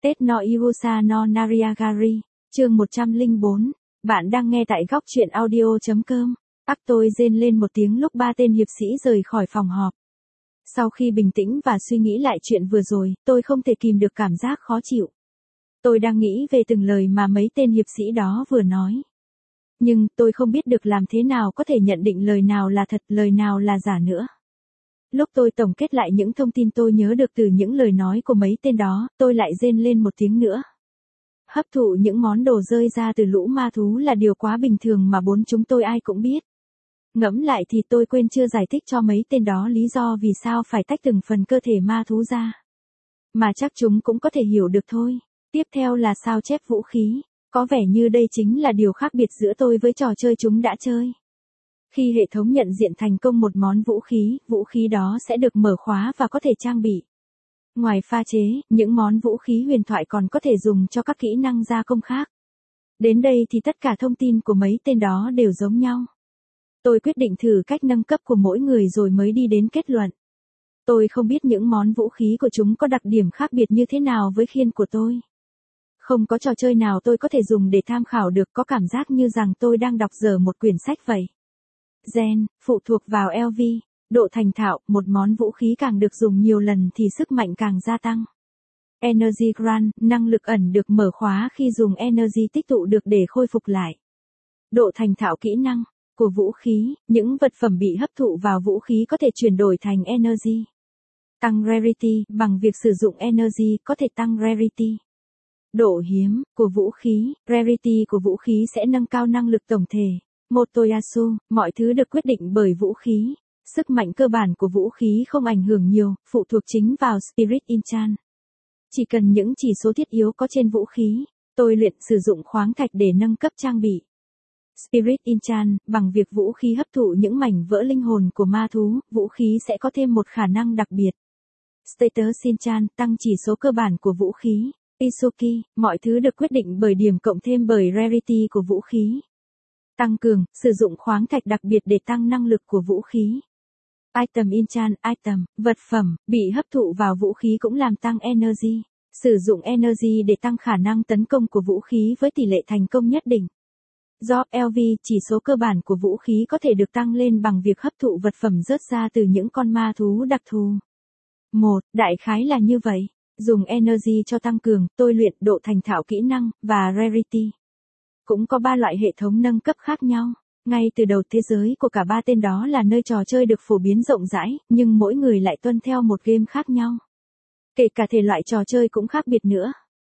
Tết no Iwasa no Nariagari, chương 104. Bạn đang nghe tại góc truyện audio.com. Ác tôi rên lên một tiếng lúc ba tên hiệp sĩ rời khỏi phòng họp. Sau khi bình tĩnh và suy nghĩ lại chuyện vừa rồi, tôi không thể kìm được cảm giác khó chịu. Tôi đang nghĩ về từng lời mà mấy tên hiệp sĩ đó vừa nói. Nhưng tôi không biết được làm thế nào có thể nhận định lời nào là thật, lời nào là giả nữa. Lúc tôi tổng kết lại những thông tin tôi nhớ được từ những lời nói của mấy tên đó, tôi lại rên lên một tiếng nữa. Hấp thụ những món đồ rơi ra từ lũ ma thú là điều quá bình thường mà chúng tôi ai cũng biết. Ngẫm lại thì tôi quên chưa giải thích cho mấy tên đó lý do vì sao phải tách từng phần cơ thể ma thú ra. Mà chắc chúng cũng có thể hiểu được thôi. Tiếp theo là sao chép vũ khí. Có vẻ như đây chính là điều khác biệt giữa tôi với trò chơi chúng đã chơi. Khi hệ thống nhận diện thành công một món vũ khí đó sẽ được mở khóa và có thể trang bị. Ngoài pha chế, những món vũ khí huyền thoại còn có thể dùng cho các kỹ năng gia công khác. Đến đây thì tất cả thông tin của mấy tên đó đều giống nhau. Tôi quyết định thử cách nâng cấp của mỗi người rồi mới đi đến kết luận. Tôi không biết những món vũ khí của chúng có đặc điểm khác biệt như thế nào với khiên của tôi. Không có trò chơi nào tôi có thể dùng để tham khảo được, có cảm giác như rằng tôi đang đọc dở một quyển sách vậy. Gen, phụ thuộc vào LV, độ thành thạo, một món vũ khí càng được dùng nhiều lần thì sức mạnh càng gia tăng. Energy Grant, năng lực ẩn được mở khóa khi dùng energy tích tụ được để khôi phục lại. Độ thành thạo kỹ năng của vũ khí, những vật phẩm bị hấp thụ vào vũ khí có thể chuyển đổi thành energy. Tăng rarity, bằng việc sử dụng energy có thể tăng rarity. Độ hiếm của vũ khí, rarity của vũ khí sẽ nâng cao năng lực tổng thể. Motoyasu, mọi thứ được quyết định bởi vũ khí. Sức mạnh cơ bản của vũ khí không ảnh hưởng nhiều, phụ thuộc chính vào Spirit Enchant. Chỉ cần những chỉ số thiết yếu có trên vũ khí, tôi luyện sử dụng khoáng thạch để nâng cấp trang bị. Spirit Enchant, bằng việc vũ khí hấp thụ những mảnh vỡ linh hồn của ma thú, vũ khí sẽ có thêm một khả năng đặc biệt. Status Enchant, tăng chỉ số cơ bản của vũ khí. Isuki, mọi thứ được quyết định bởi điểm cộng thêm bởi rarity của vũ khí. Tăng cường, sử dụng khoáng thạch đặc biệt để tăng năng lực của vũ khí. Item Enchant, item, vật phẩm, bị hấp thụ vào vũ khí cũng làm tăng energy. Sử dụng energy để tăng khả năng tấn công của vũ khí với tỷ lệ thành công nhất định. Do LV, chỉ số cơ bản của vũ khí có thể được tăng lên bằng việc hấp thụ vật phẩm rớt ra từ những con ma thú đặc thù. Đại khái là như vậy. Dùng energy cho tăng cường, tôi luyện, độ thành thạo kỹ năng, và rarity. Cũng có 3 loại hệ thống nâng cấp khác nhau. Ngay từ đầu thế giới của cả ba tên đó là nơi trò chơi được phổ biến rộng rãi, nhưng mỗi người lại tuân theo một game khác nhau. Kể cả thể loại trò chơi cũng khác biệt nữa.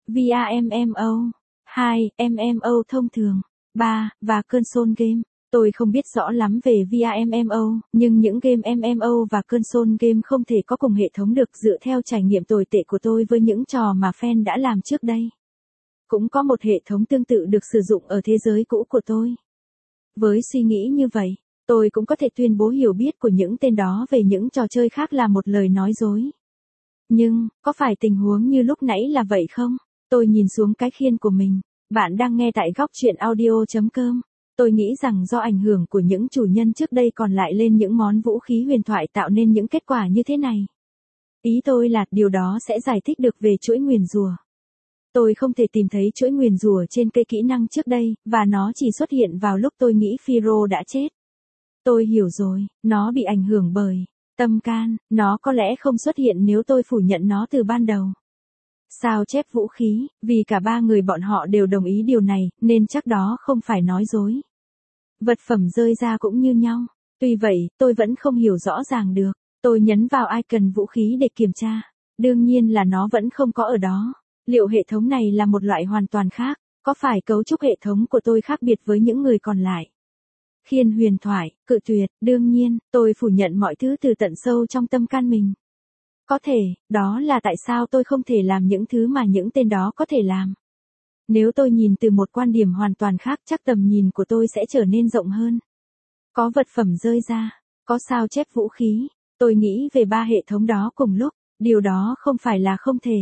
VRMMO, 2, MMO thông thường, 3, và console game. Tôi không biết rõ lắm về VRMMO, nhưng những game MMO và console game không thể có cùng hệ thống được dựa theo trải nghiệm tồi tệ của tôi với những trò mà fan đã làm trước đây. Cũng có một hệ thống tương tự được sử dụng ở thế giới cũ của tôi. Với suy nghĩ như vậy, tôi cũng có thể tuyên bố hiểu biết của những tên đó về những trò chơi khác là một lời nói dối. Nhưng, có phải tình huống như lúc nãy là vậy không? Tôi nhìn xuống cái khiên của mình. Bạn đang nghe tại góc truyện audio.com. Tôi nghĩ rằng do ảnh hưởng của những chủ nhân trước đây còn lại lên những món vũ khí huyền thoại tạo nên những kết quả như thế này. Ý tôi là điều đó sẽ giải thích được về chuỗi nguyền rủa. Tôi không thể tìm thấy chuỗi nguyền rủa trên cây kỹ năng trước đây, và nó chỉ xuất hiện vào lúc tôi nghĩ Phiro đã chết. Tôi hiểu rồi, nó bị ảnh hưởng bởi tâm can, nó có lẽ không xuất hiện nếu tôi phủ nhận nó từ ban đầu. Sao chép vũ khí, vì cả ba người bọn họ đều đồng ý điều này, nên chắc đó không phải nói dối. Vật phẩm rơi ra cũng như nhau. Tuy vậy, tôi vẫn không hiểu rõ ràng được. Tôi nhấn vào icon vũ khí để kiểm tra. Đương nhiên là nó vẫn không có ở đó. Liệu hệ thống này là một loại hoàn toàn khác? Có phải cấu trúc hệ thống của tôi khác biệt với những người còn lại? Khiên huyền thoại, cự tuyệt, đương nhiên, tôi phủ nhận mọi thứ từ tận sâu trong tâm can mình. Có thể, đó là tại sao tôi không thể làm những thứ mà những tên đó có thể làm. Nếu tôi nhìn từ một quan điểm hoàn toàn khác chắc tầm nhìn của tôi sẽ trở nên rộng hơn. Có vật phẩm rơi ra, có sao chép vũ khí, tôi nghĩ về 3 hệ thống đó cùng lúc, điều đó không phải là không thể.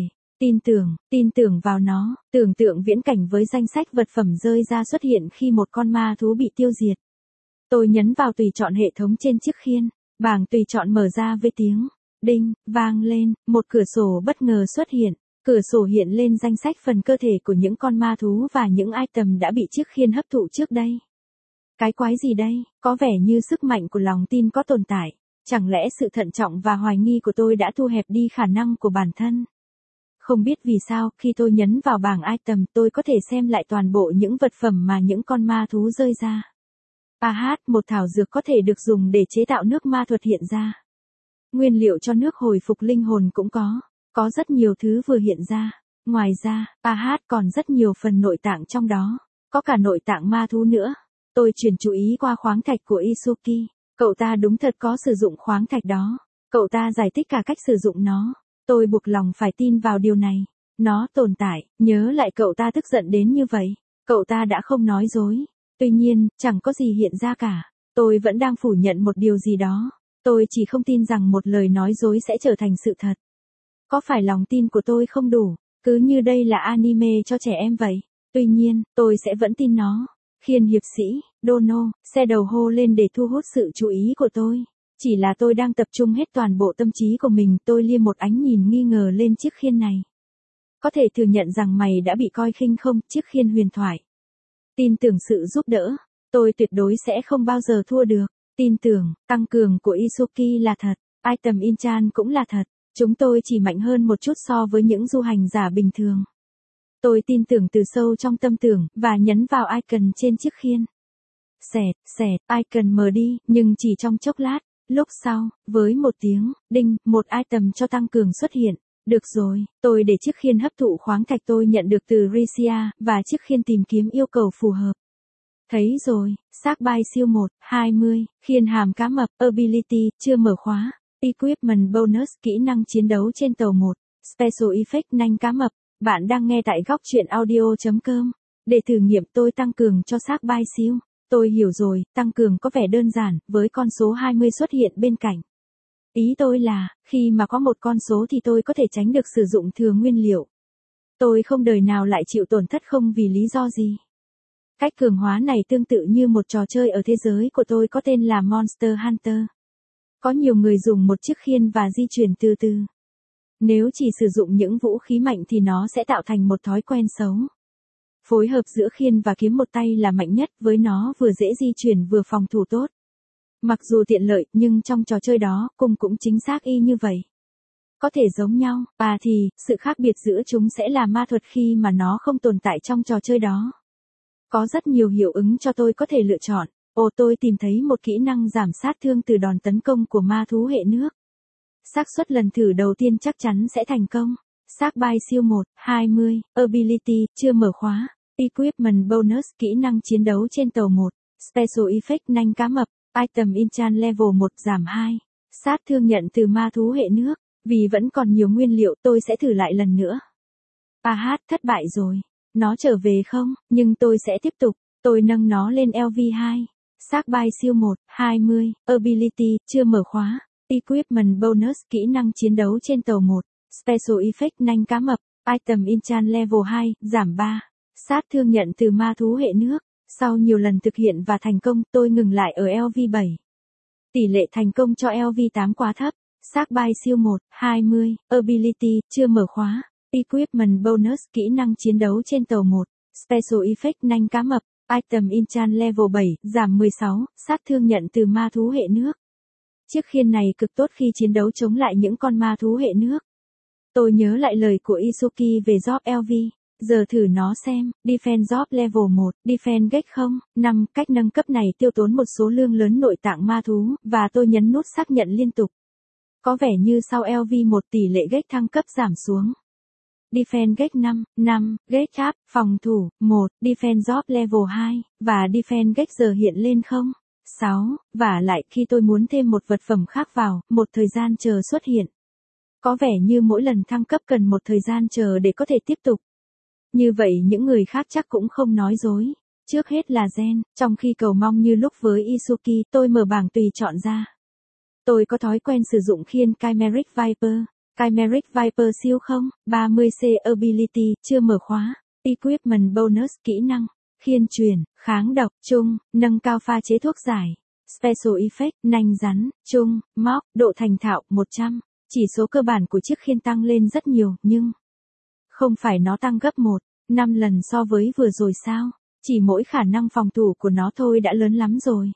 Tin tưởng vào nó, tưởng tượng viễn cảnh với danh sách vật phẩm rơi ra xuất hiện khi một con ma thú bị tiêu diệt. Tôi nhấn vào tùy chọn hệ thống trên chiếc khiên, bảng tùy chọn mở ra với tiếng đinh vang lên, một cửa sổ bất ngờ xuất hiện. Cửa sổ hiện lên danh sách phần cơ thể của những con ma thú và những item đã bị chiếc khiên hấp thụ trước đây. Cái quái gì đây, có vẻ như sức mạnh của lòng tin có tồn tại. Chẳng lẽ sự thận trọng và hoài nghi của tôi đã thu hẹp đi khả năng của bản thân? Không biết vì sao, khi tôi nhấn vào bảng item tôi có thể xem lại toàn bộ những vật phẩm mà những con ma thú rơi ra. Một thảo dược có thể được dùng để chế tạo nước ma thuật hiện ra. Nguyên liệu cho nước hồi phục linh hồn cũng có rất nhiều thứ vừa hiện ra. Ngoài ra, còn rất nhiều phần nội tạng trong đó, có cả nội tạng ma thú nữa. Tôi chuyển chú ý qua khoáng thạch của Isuki, cậu ta đúng thật có sử dụng khoáng thạch đó. Cậu ta giải thích cả cách sử dụng nó. Tôi buộc lòng phải tin vào điều này. Nó tồn tại, nhớ lại cậu ta tức giận đến như vậy. Cậu ta đã không nói dối. Tuy nhiên, chẳng có gì hiện ra cả. Tôi vẫn đang phủ nhận một điều gì đó. Tôi chỉ không tin rằng một lời nói dối sẽ trở thành sự thật. Có phải lòng tin của tôi không đủ, cứ như đây là anime cho trẻ em vậy? Tuy nhiên, tôi sẽ vẫn tin nó. Khiên hiệp sĩ, Dono, xe đầu hô lên để thu hút sự chú ý của tôi. Chỉ là tôi đang tập trung hết toàn bộ tâm trí của mình, tôi liếc một ánh nhìn nghi ngờ lên chiếc khiên này. Có thể thừa nhận rằng mày đã bị coi khinh không, chiếc khiên huyền thoại. Tin tưởng sự giúp đỡ, tôi tuyệt đối sẽ không bao giờ thua được. Tin tưởng, tăng cường của Isuki là thật, item Inchan cũng là thật. Chúng tôi chỉ mạnh hơn một chút so với những du hành giả bình thường. Tôi tin tưởng từ sâu trong tâm tưởng, và nhấn vào icon trên chiếc khiên. Xẹt, icon mờ đi, nhưng chỉ trong chốc lát. Lúc sau, với một tiếng, đinh, một item cho tăng cường xuất hiện. Được rồi, tôi để chiếc khiên hấp thụ khoáng thạch tôi nhận được từ Risia, và chiếc khiên tìm kiếm yêu cầu phù hợp. Thấy rồi, xác bay siêu 1-20, khiên hàm cá mập, ability, chưa mở khóa. Equipment bonus, kỹ năng chiến đấu trên tàu 1. Special effect, nanh cá mập. Bạn đang nghe tại góc truyện audio.com. Để thử nghiệm tôi tăng cường cho xác bay siêu. Tôi hiểu rồi, tăng cường có vẻ đơn giản, với con số 20 xuất hiện bên cạnh. Ý tôi là, khi mà có một con số thì tôi có thể tránh được sử dụng thừa nguyên liệu. Tôi không đời nào lại chịu tổn thất không vì lý do gì. Cách cường hóa này tương tự như một trò chơi ở thế giới của tôi có tên là Monster Hunter. Có nhiều người dùng một chiếc khiên và di chuyển từ từ. Nếu chỉ sử dụng những vũ khí mạnh thì nó sẽ tạo thành một thói quen xấu. Phối hợp giữa khiên và kiếm một tay là mạnh nhất, với nó vừa dễ di chuyển vừa phòng thủ tốt. Mặc dù tiện lợi, nhưng trong trò chơi đó, cung cũng chính xác y như vậy. Có thể giống nhau, thì, sự khác biệt giữa chúng sẽ là ma thuật khi mà nó không tồn tại trong trò chơi đó. Có rất nhiều hiệu ứng cho tôi có thể lựa chọn. Tôi tìm thấy một kỹ năng giảm sát thương từ đòn tấn công của ma thú hệ nước. Xác suất lần thử đầu tiên chắc chắn sẽ thành công. Xác bay siêu 1-20, ability, chưa mở khóa. Equipment bonus, kỹ năng chiến đấu trên tàu 1. Special effect, nanh cá mập. Item Inchan level 1 giảm 2. Sát thương nhận từ ma thú hệ nước. Vì vẫn còn nhiều nguyên liệu tôi sẽ thử lại lần nữa. Thất bại rồi. Nó trở về không, nhưng tôi sẽ tiếp tục. Tôi nâng nó lên LV2. Xác bay siêu 1-20, ability, chưa mở khóa. Equipment bonus, kỹ năng chiến đấu trên tàu 1. Special effect, nanh cá mập. Item Inchan level 2, giảm 3. Sát thương nhận từ ma thú hệ nước. Sau nhiều lần thực hiện và thành công, tôi ngừng lại ở LV7. Tỷ lệ thành công cho LV8 quá thấp. Xác bay siêu 1-20, ability, chưa mở khóa. Equipment bonus, kỹ năng chiến đấu trên tàu 1. Special effect, nanh cá mập. Item Inchan level 7, giảm 16, sát thương nhận từ ma thú hệ nước. Chiếc khiên này cực tốt khi chiến đấu chống lại những con ma thú hệ nước. Tôi nhớ lại lời của Isuki về job LV. Giờ thử nó xem. Defense job level 1, Defense Gate 0-5, cách nâng cấp này tiêu tốn một số lượng lớn nội tạng ma thú, và tôi nhấn nút xác nhận liên tục. Có vẻ như sau LV1 tỷ lệ Gate thăng cấp giảm xuống. Defense Gate 5, Gate Up, phòng thủ, 1, Defense Job level 2, và Defense Gate giờ hiện lên 6, và lại khi tôi muốn thêm một vật phẩm khác vào, một thời gian chờ xuất hiện. Có vẻ như mỗi lần thăng cấp cần một thời gian chờ để có thể tiếp tục. Như vậy những người khác chắc cũng không nói dối. Trước hết là Gen, trong khi cầu mong như lúc với Isuki, tôi mở bảng tùy chọn ra. Tôi có thói quen sử dụng khiên Chimeric Viper. Chimeric Viper siêu 30C ability, chưa mở khóa. Equipment bonus, kỹ năng. Khiên truyền, kháng độc, trung, nâng cao pha chế thuốc giải. Special effect, nanh rắn, trung, móc, độ thành thạo, 100. Chỉ số cơ bản của chiếc khiên tăng lên rất nhiều, nhưng Không phải nó tăng gấp 5 lần so với vừa rồi sao? Chỉ mỗi khả năng phòng thủ của nó thôi đã lớn lắm rồi.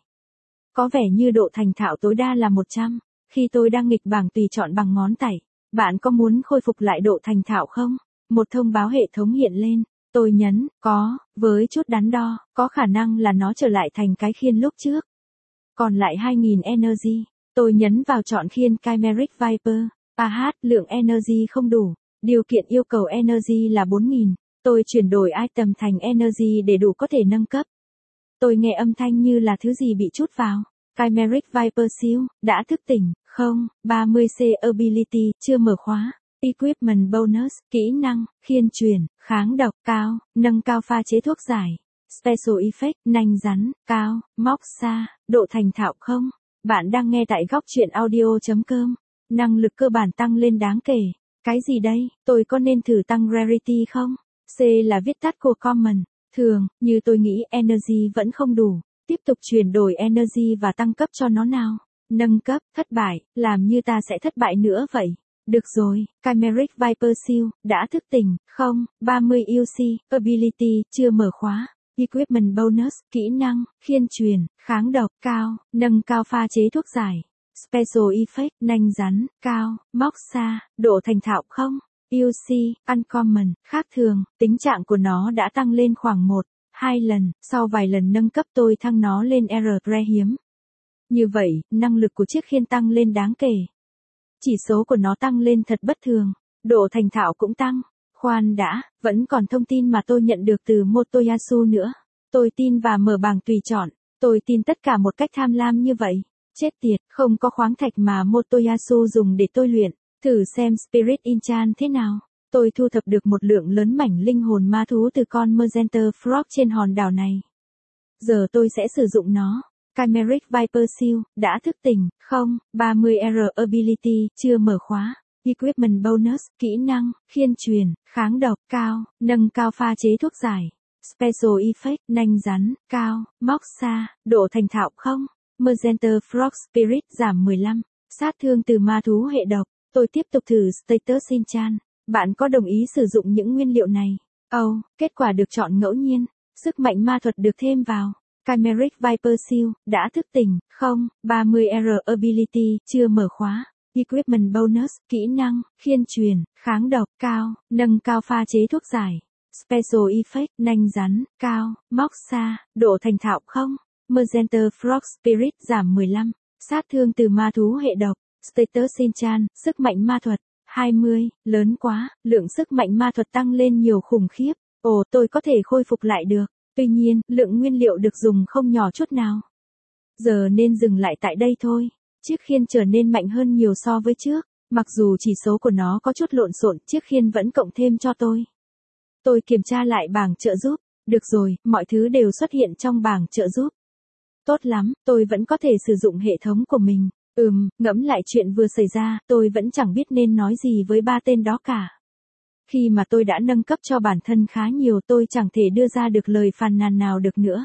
Có vẻ như độ thành thạo tối đa là 100. Khi tôi đang nghịch bảng tùy chọn bằng ngón tay, bạn có muốn khôi phục lại độ thành thạo không? Một thông báo hệ thống hiện lên. Tôi nhấn, có, với chút đắn đo, có khả năng là nó trở lại thành cái khiên lúc trước. Còn lại 2000 energy, tôi nhấn vào chọn khiên Chimeric Viper. Lượng energy không đủ, điều kiện yêu cầu energy là 4000. Tôi chuyển đổi item thành energy để đủ có thể nâng cấp. Tôi nghe âm thanh như là thứ gì bị trút vào. Chimeric Viper siêu, đã thức tỉnh, không, 30C ability, chưa mở khóa. Equipment bonus, kỹ năng, khiên truyền, kháng độc, cao, nâng cao pha chế thuốc giải. Special effect, nanh rắn, cao, móc xa, độ thành thạo không. Bạn đang nghe tại góc truyện audio.com. Năng lực cơ bản tăng lên đáng kể. Cái gì đây, tôi có nên thử tăng rarity không? C là viết tắt của common. Thường, như tôi nghĩ energy vẫn không đủ. Tiếp tục chuyển đổi energy và tăng cấp cho nó nào. Nâng cấp, thất bại, làm như ta sẽ thất bại nữa vậy. Được rồi, Chimeric Viper siêu, đã thức tỉnh, không, 30 UC, ability, chưa mở khóa. Equipment bonus, kỹ năng, khiên truyền, kháng độc, cao, nâng cao pha chế thuốc giải. Special effect, nanh rắn, cao, móc xa, độ thành thạo không. UC, uncommon, khác thường, tính trạng của nó đã tăng lên khoảng 1-2 lần, sau vài lần nâng cấp tôi thăng nó lên rare hiếm. Như vậy, năng lực của chiếc khiên tăng lên đáng kể. Chỉ số của nó tăng lên thật bất thường, độ thành thạo cũng tăng. Khoan đã, vẫn còn thông tin mà tôi nhận được từ Motoyasu nữa. Tôi tin và mở bảng tùy chọn, tôi tin tất cả một cách tham lam như vậy. Chết tiệt, không có khoáng thạch mà Motoyasu dùng để tôi luyện. Thử xem Spirit Enchant thế nào. Tôi thu thập được một lượng lớn mảnh linh hồn ma thú từ con Magenta Frog trên hòn đảo này. Giờ tôi sẽ sử dụng nó. Chimeric Viper siêu, đã thức tỉnh, không, 30R ability, chưa mở khóa. Equipment bonus, kỹ năng, khiên truyền, kháng độc, cao, nâng cao pha chế thuốc giải. Special effect, nanh rắn, cao, móc xa, độ thành thạo không. Magenta Frog Spirit giảm 15. Sát thương từ ma thú hệ độc. Tôi tiếp tục thử Status Enchant. Bạn có đồng ý sử dụng những nguyên liệu này? Kết quả được chọn ngẫu nhiên. Sức mạnh ma thuật được thêm vào. Chimeric Viper siêu, đã thức tỉnh, không, 30R ability, chưa mở khóa. Equipment bonus, kỹ năng, khiên truyền, kháng độc, cao, nâng cao pha chế thuốc giải. Special effect, nanh rắn, cao, móc xa, độ thành thạo không. Magenta Frog Spirit giảm 15. Sát thương từ ma thú hệ độc. Status Enchant, sức mạnh ma thuật, 20, lớn quá, lượng sức mạnh ma thuật tăng lên nhiều khủng khiếp. Tôi có thể khôi phục lại được. Tuy nhiên, lượng nguyên liệu được dùng không nhỏ chút nào. Giờ nên dừng lại tại đây thôi. Chiếc khiên trở nên mạnh hơn nhiều so với trước. Mặc dù chỉ số của nó có chút lộn xộn, chiếc khiên vẫn cộng thêm cho tôi. Tôi kiểm tra lại bảng trợ giúp. Được rồi, mọi thứ đều xuất hiện trong bảng trợ giúp. Tốt lắm, tôi vẫn có thể sử dụng hệ thống của mình. Ngẫm lại chuyện vừa xảy ra, tôi vẫn chẳng biết nên nói gì với ba tên đó cả. Khi mà tôi đã nâng cấp cho bản thân khá nhiều, tôi chẳng thể đưa ra được lời phàn nàn nào được nữa.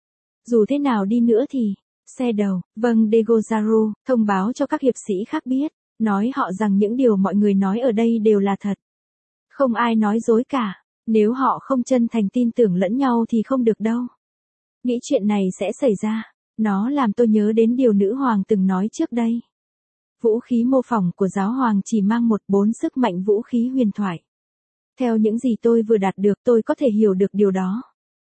Dù thế nào đi nữa thì, xe đầu, Degozaru, thông báo cho các hiệp sĩ khác biết, nói họ rằng những điều mọi người nói ở đây đều là thật. Không ai nói dối cả, nếu họ không chân thành tin tưởng lẫn nhau thì không được đâu. Nghĩ chuyện này sẽ xảy ra, nó làm tôi nhớ đến điều nữ hoàng từng nói trước đây. Vũ khí mô phỏng của giáo hoàng chỉ mang 1/4 sức mạnh vũ khí huyền thoại. Theo những gì tôi vừa đạt được, tôi có thể hiểu được điều đó.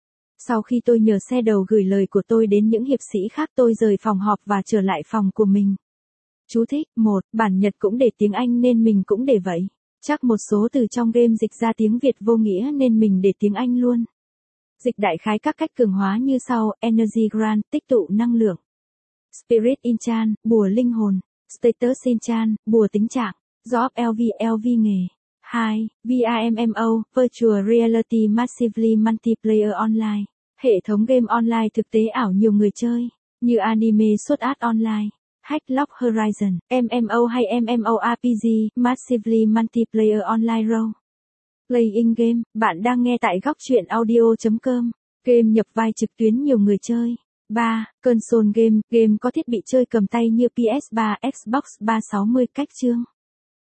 Sau khi tôi nhờ xe đầu gửi lời của tôi đến những hiệp sĩ khác, tôi rời phòng họp và trở lại phòng của mình. Chú thích, 1, bản Nhật cũng để tiếng Anh nên mình cũng để vậy. Chắc một số từ trong game dịch ra tiếng Việt vô nghĩa nên mình để tiếng Anh luôn. Dịch đại khái các cách cường hóa như sau: Energy Grant, tích tụ năng lượng. Spirit Enchant, bùa linh hồn. Status Enchant, bùa tính trạng. Job LV nghề. 2. VRMMO, Virtual Reality Massively Multiplayer Online. Hệ thống game online thực tế ảo nhiều người chơi, như anime Sword Art Online, Hacklock Horizon, MMO hay MMORPG, Massively Multiplayer Online Role Playing Game. Bạn đang nghe tại góc truyện audio.com. Game nhập vai trực tuyến nhiều người chơi. 3. Console Game, game có thiết bị chơi cầm tay như PS3, Xbox 360. Cách chương.